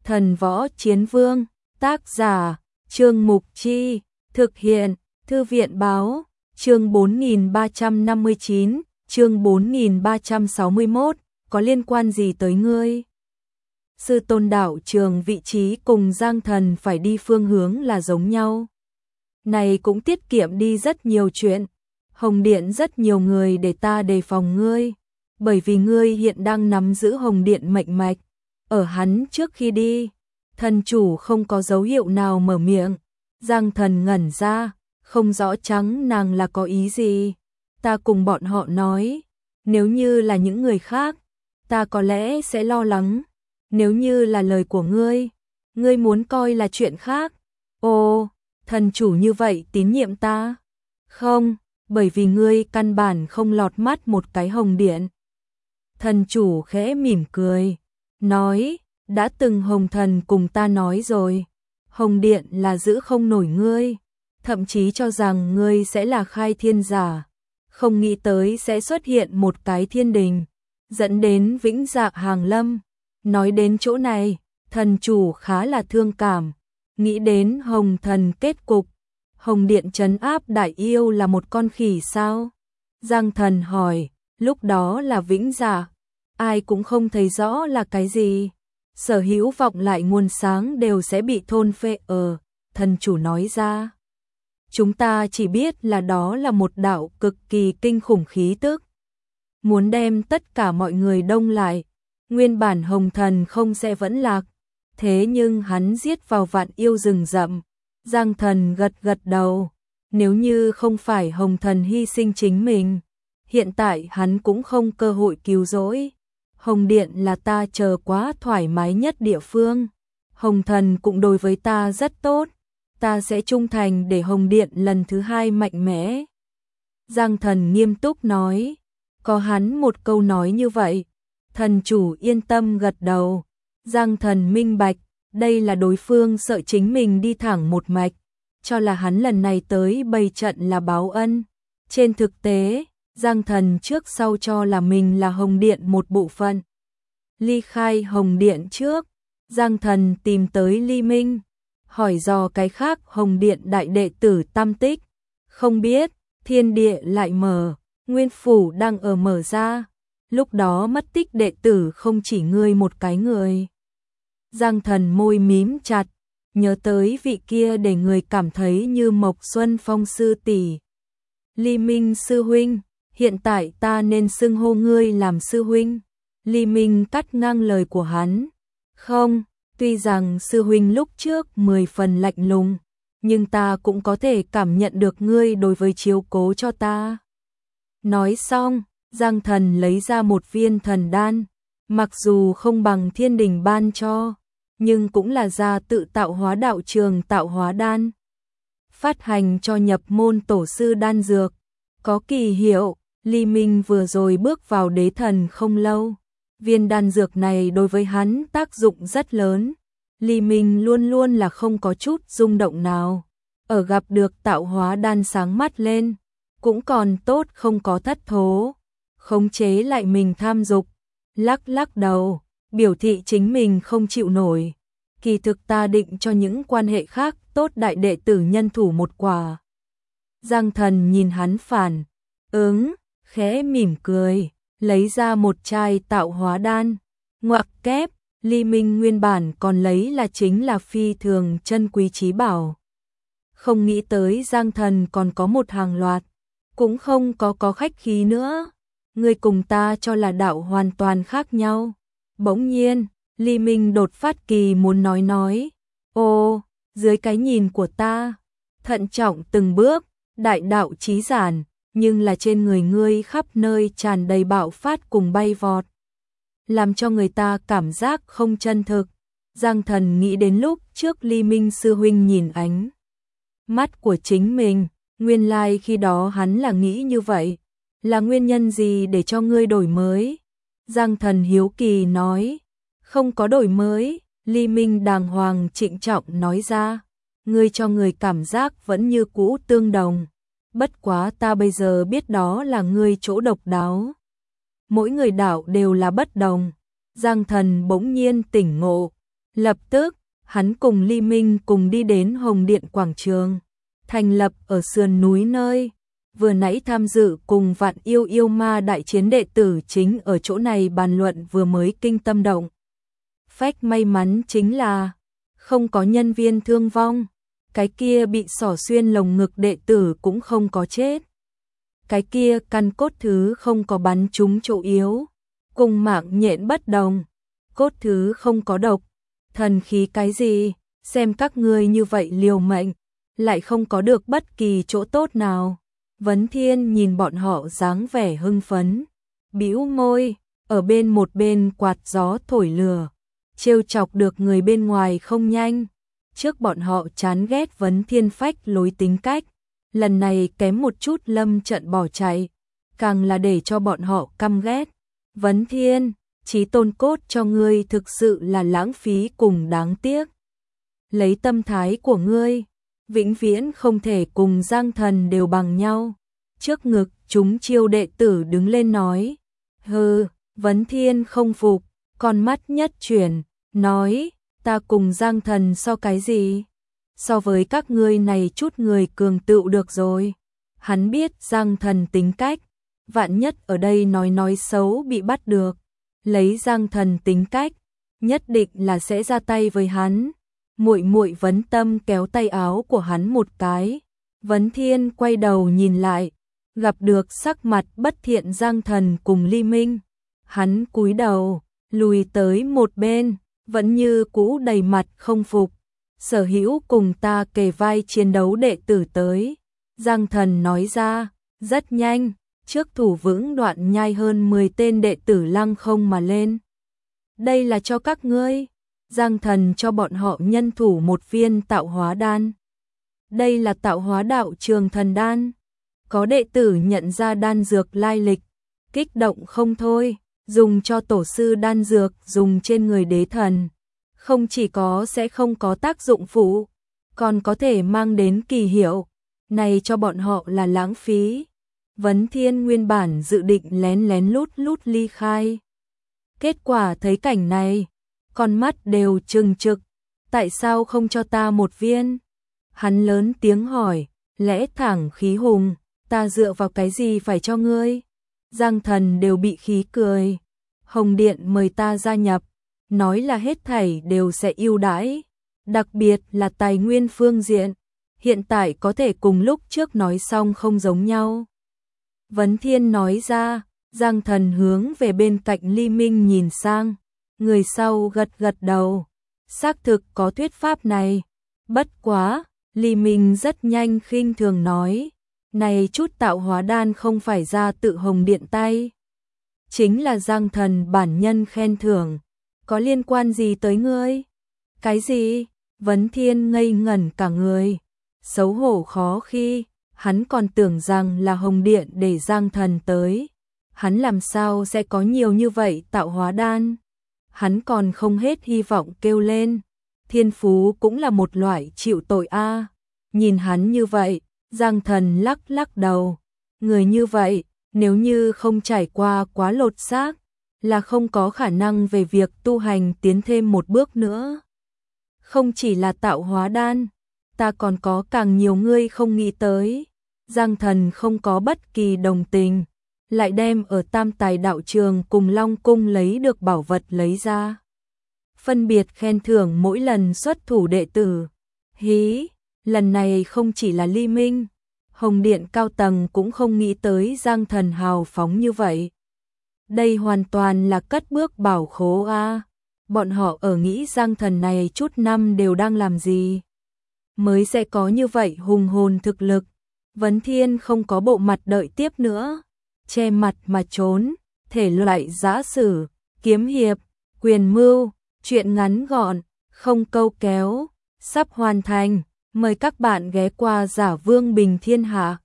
Thần Võ Chiến Vương, tác giả, Trương Mục Chi, thực hiện, Thư viện Báo, chương 4359, chương 4361, có liên quan gì tới ngươi? Sư tôn đạo trường vị trí cùng Giang Thần phải đi phương hướng là giống nhau. Này cũng tiết kiệm đi rất nhiều chuyện. Hồng Điện rất nhiều người để ta đề phòng ngươi, bởi vì ngươi hiện đang nắm giữ Hồng Điện mệnh mạch. Ở hắn trước khi đi, thần chủ không có dấu hiệu nào mở miệng. Giang Thần ngẩn ra, không rõ trắng nàng là có ý gì. Ta cùng bọn họ nói, nếu như là những người khác, ta có lẽ sẽ lo lắng. Nếu như là lời của ngươi muốn coi là chuyện khác. Ồ, thần chủ như vậy tín nhiệm ta? Không, bởi vì ngươi căn bản không lọt mắt một cái Hồng Điện. Thần chủ khẽ mỉm cười, nói, đã từng Hồng Thần cùng ta nói rồi, Hồng Điện là giữ không nổi ngươi, thậm chí cho rằng ngươi sẽ là khai thiên giả, không nghĩ tới sẽ xuất hiện một cái thiên đình, dẫn đến vĩnh dạ hàng lâm. Nói đến chỗ này, thần chủ khá là thương cảm, nghĩ đến Hồng Thần kết cục. Hồng Điện trấn áp đại yêu là một con khỉ sao? Giang Thần hỏi, lúc đó là vĩnh dạ, ai cũng không thấy rõ là cái gì. Sở hữu vọng lại nguồn sáng đều sẽ bị thôn phệ. Thần chủ nói ra. Chúng ta chỉ biết là đó là một đạo cực kỳ kinh khủng khí tức. Muốn đem tất cả mọi người đông lại, nguyên bản Hồng Thần không sẽ vẫn lạc. Thế nhưng hắn giết vào vạn yêu rừng rậm. Giang Thần gật gật đầu, nếu như không phải Hồng Thần hy sinh chính mình, hiện tại hắn cũng không cơ hội cứu rỗi. Hồng Điện là ta chờ quá thoải mái nhất địa phương, Hồng Thần cũng đối với ta rất tốt, ta sẽ trung thành để Hồng Điện lần thứ hai mạnh mẽ. Giang Thần nghiêm túc nói, có hắn một câu nói như vậy, thần chủ yên tâm gật đầu. Giang Thần minh bạch, đây là đối phương sợ chính mình đi thẳng một mạch, cho là hắn lần này tới bày trận là báo ân. Trên thực tế, Giang Thần trước sau cho là mình là Hồng Điện một bộ phận. Ly khai Hồng Điện trước, Giang Thần tìm tới Ly Minh, hỏi dò cái khác Hồng Điện đại đệ tử tam tích. Không biết, thiên địa lại mở, nguyên phủ đang ở mở ra, lúc đó mất tích đệ tử không chỉ ngươi một cái người. Giang Thần môi mím chặt, nhớ tới vị kia để người cảm thấy như Mộc Xuân Phong sư tỷ. Ly Minh sư huynh, hiện tại ta nên xưng hô ngươi làm sư huynh. Ly Minh cắt ngang lời của hắn. Không, tuy rằng sư huynh lúc trước 10 phần lạnh lùng, nhưng ta cũng có thể cảm nhận được ngươi đối với chiếu cố cho ta. Nói xong, Giang Thần lấy ra một viên thần đan, mặc dù không bằng thiên đình ban cho, nhưng cũng là ra tự tạo hóa đạo trường tạo hóa đan. Phát hành cho nhập môn tổ sư đan dược, có kỳ hiệu. Ly Minh vừa rồi bước vào đế thần không lâu, viên đan dược này đối với hắn tác dụng rất lớn. Ly Minh luôn luôn là không có chút rung động nào, ở gặp được tạo hóa đan sáng mắt lên, cũng còn tốt không có thất thố, khống chế lại mình tham dục, lắc lắc đầu, biểu thị chính mình không chịu nổi. Kỳ thực ta định cho những quan hệ khác tốt đại đệ tử nhân thủ một quả. Giang Thần nhìn hắn phản ứng, khẽ mỉm cười, lấy ra một chai tạo hóa đan, ngoặc kép. Ly Minh nguyên bản còn lấy là chính là phi thường chân quý trí bảo. Không nghĩ tới Giang Thần còn có một hàng loạt, cũng không có khách khí nữa. Ngươi cùng ta cho là đạo hoàn toàn khác nhau. Bỗng nhiên, Ly Minh đột phát kỳ muốn nói. Ô, dưới cái nhìn của ta, thận trọng từng bước, đại đạo chí giản, nhưng là trên người ngươi khắp nơi tràn đầy bạo phát cùng bay vọt, làm cho người ta cảm giác không chân thực. Giang Thần nghĩ đến lúc trước Ly Minh sư huynh nhìn ánh mắt của chính mình, nguyên lai khi đó hắn là nghĩ như vậy, là nguyên nhân gì để cho ngươi đổi mới? Giang Thần hiếu kỳ nói, không có đổi mới. Ly Minh đàng hoàng trịnh trọng nói ra, ngươi cho người cảm giác vẫn như cũ tương đồng, bất quá ta bây giờ biết đó là ngươi chỗ độc đáo. Mỗi người đạo đều là bất đồng. Giang Thần bỗng nhiên tỉnh ngộ, Lập tức, hắn cùng Ly Minh cùng đi đến Hồng Điện Quảng Trường, thành lập ở sườn núi nơi vừa nãy tham dự cùng Vạn Yêu Yêu Ma đại chiến đệ tử chính ở chỗ này bàn luận vừa mới kinh tâm động. Phách may mắn chính là không có nhân viên thương vong, cái kia bị xỏ xuyên lồng ngực đệ tử cũng không có chết. Cái kia căn cốt thứ không có bắn trúng chỗ yếu, cùng mạng nhện bất đồng, cốt thứ không có độc, thần khí cái gì, xem các ngươi như vậy liều mệnh, lại không có được bất kỳ chỗ tốt nào. Vấn Thiên nhìn bọn họ dáng vẻ hưng phấn, bĩu môi, ở một bên quạt gió thổi lửa, trêu chọc được người bên ngoài không nhanh. Trước bọn họ chán ghét Vấn Thiên phách lối tính cách, lần này kém một chút lâm trận bỏ chạy, càng là để cho bọn họ căm ghét. Vấn Thiên, chí tôn cốt cho ngươi thực sự là lãng phí cùng đáng tiếc. Lấy tâm thái của ngươi, vĩnh viễn không thể cùng Giang Thần đều bằng nhau. Trước ngực chúng chiêu đệ tử đứng lên nói. Hừ, Vấn Thiên không phục, con mắt nhất chuyển, nói, ta cùng Giang Thần so cái gì? So với các ngươi này chút người cường tựu được rồi. Hắn biết Giang Thần tính cách, vạn nhất ở đây nói xấu bị bắt được, lấy Giang Thần tính cách, nhất định là sẽ ra tay với hắn. Muội muội Vấn Tâm kéo tay áo của hắn một cái. Vấn Thiên quay đầu nhìn lại, gặp được sắc mặt bất thiện Giang Thần cùng Ly Minh. Hắn cúi đầu, lùi tới một bên, vẫn như cũ đầy mặt không phục. Sở Hữu cùng ta kề vai chiến đấu đệ tử tới. Giang Thần nói ra, rất nhanh, trước thủ vững Đoạn Nhai hơn 10 tên đệ tử lăng không mà lên. Đây là cho các ngươi. Giang Thần cho bọn họ nhân thủ một viên tạo hóa đan. Đây là tạo hóa đạo trường thần đan. Có đệ tử nhận ra đan dược lai lịch, kích động không thôi, dùng cho tổ sư đan dược dùng trên người đế thần. Không chỉ có sẽ không có tác dụng phụ, còn có thể mang đến kỳ hiệu, này cho bọn họ là lãng phí. Vấn Thiên nguyên bản dự định lén lén lút ly khai. Kết quả thấy cảnh này, con mắt đều trừng trực, tại sao không cho ta một viên? Hắn lớn tiếng hỏi, lẽ thẳng khí hùng, ta dựa vào cái gì phải cho ngươi? Giang Thần đều bị khí cười. Hồng Điện mời ta gia nhập, nói là hết thảy đều sẽ ưu đãi, đặc biệt là tài nguyên phương diện, hiện tại có thể cùng lúc trước nói xong không giống nhau. Vấn Thiên nói ra, Giang Thần hướng về bên cạnh Ly Minh nhìn sang, người sau gật gật đầu, xác thực có thuyết pháp này. Bất quá, Ly Minh rất nhanh khinh thường nói, này chút tạo hóa đan không phải ra tự Hồng Điện tay, chính là Giang Thần bản nhân khen thưởng, có liên quan gì tới ngươi? Cái gì? Vấn Thiên ngây ngẩn cả người, xấu hổ khó khi, hắn còn tưởng rằng là Hồng Điện để Giang Thần tới, hắn làm sao sẽ có nhiều như vậy tạo hóa đan? Hắn còn không hết hy vọng kêu lên, thiên phú cũng là một loại chịu tội a. Nhìn hắn như vậy, Giang Thần lắc lắc đầu, người như vậy, nếu như không trải qua quá lột xác, là không có khả năng về việc tu hành tiến thêm một bước nữa. Không chỉ là tạo hóa đan, ta còn có càng nhiều ngươi không nghĩ tới. Giang Thần không có bất kỳ đồng tình, lại đem ở Tam Tài đạo trường cùng Long cung lấy được bảo vật lấy ra. Phân biệt khen thưởng mỗi lần xuất thủ đệ tử. Hí, lần này không chỉ là Ly Minh, Hồng Điện cao tầng cũng không nghĩ tới Giang Thần hào phóng như vậy. Đây hoàn toàn là cất bước bảo khố a. Bọn họ ở nghĩ Giang Thần này chút năm đều đang làm gì, mới sẽ có như vậy hùng hồn thực lực. Vấn Thiên không có bộ mặt đợi tiếp nữa, che mặt mà trốn, thể loại giã sử, kiếm hiệp, quyền mưu, chuyện ngắn gọn, không câu kéo, sắp hoàn thành. Mời các bạn ghé qua Giả Vương Bình Thiên Hạ.